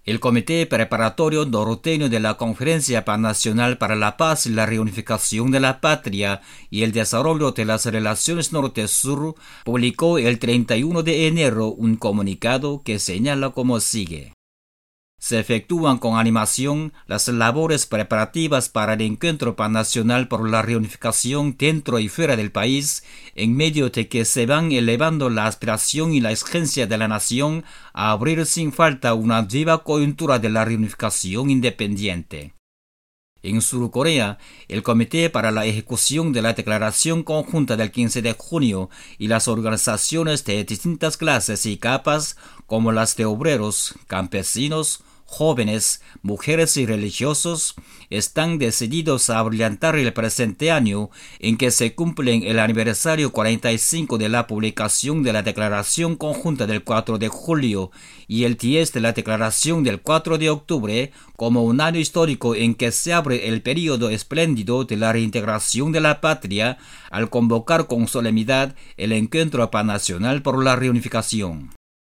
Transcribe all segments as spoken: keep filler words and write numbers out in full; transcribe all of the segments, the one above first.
El Comité Preparatorio Norteño de la Conferencia Panacional para la Paz y la Reunificación de la Patria y el Desarrollo de las Relaciones Norte-Sur publicó el treinta y uno de enero un comunicado que señala como sigue. Se efectúan con animación las labores preparativas para el Encuentro Panacional por la Reunificación dentro y fuera del país, en medio de que se van elevando la aspiración y la exigencia de la nación a abrir sin falta una nueva coyuntura de la reunificación independiente. En Sur Corea, el Comité para la Ejecución de la Declaración Conjunta del quince de junio y las organizaciones de distintas clases y capas, como las de obreros, campesinos, jóvenes, mujeres y religiosos, están decididos a brillantar el presente año en que se cumplen el aniversario cuarenta y cinco de la publicación de la Declaración Conjunta del cuatro de julio y el diez de la Declaración del cuatro de octubre como un año histórico en que se abre el período espléndido de la reintegración de la patria al convocar con solemnidad el Encuentro Panacional por la Reunificación.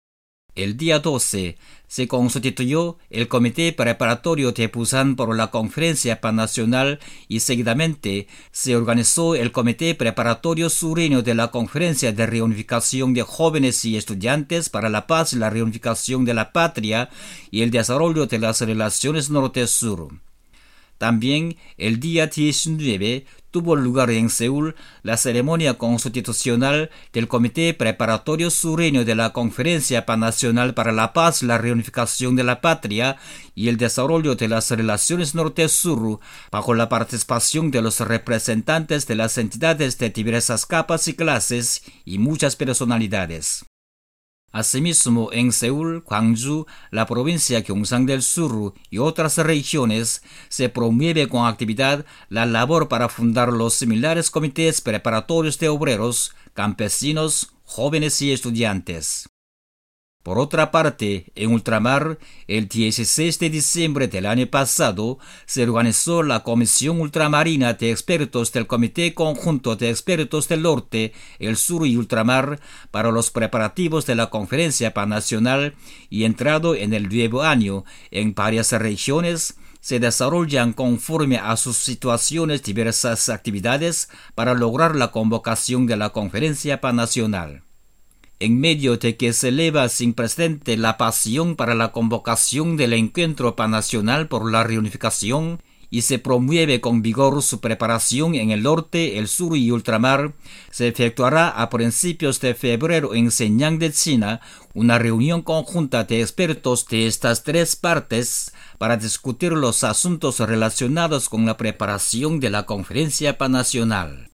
El día doce se constituyó el Comité Preparatorio de Busan por la Conferencia Panacional y seguidamente se organizó el Comité Preparatorio Sureño de la Conferencia de Reunificación de Jóvenes y Estudiantes para la Paz y la Reunificación de la Patria y el Desarrollo de las Relaciones Norte-Sur. También el día diecinueve tuvo lugar en Seúl la ceremonia constitucional del Comité Preparatorio Sureño de la Conferencia Panacional para la Paz y la Reunificación de la Patria y el Desarrollo de las Relaciones Norte-Sur, bajo la participación de los representantes de las entidades de diversas capas y clases y muchas personalidades. Asimismo, en Seúl, Gwangju, la provincia Gyeongsang del Sur y otras regiones, se promueve con actividad la labor para fundar los similares comités preparatorios de obreros, campesinos, jóvenes y estudiantes. Por otra parte, en ultramar, el dieciséis de diciembre del año pasado, se organizó la Comisión Ultramarina de Expertos del Comité Conjunto de Expertos del Norte, el Sur y Ultramar para los preparativos de la Conferencia Panacional y entrado en el nuevo año, en varias regiones, se desarrollan conforme a sus situaciones diversas actividades para lograr la convocación de la Conferencia Panacional. En medio de que se eleva sin precedente la pasión para la convocación del Encuentro Panacional por la Reunificación y se promueve con vigor su preparación en el norte, el sur y ultramar, se efectuará a principios de febrero en Shenyang de China una reunión conjunta de expertos de estas tres partes para discutir los asuntos relacionados con la preparación de la Conferencia Panacional.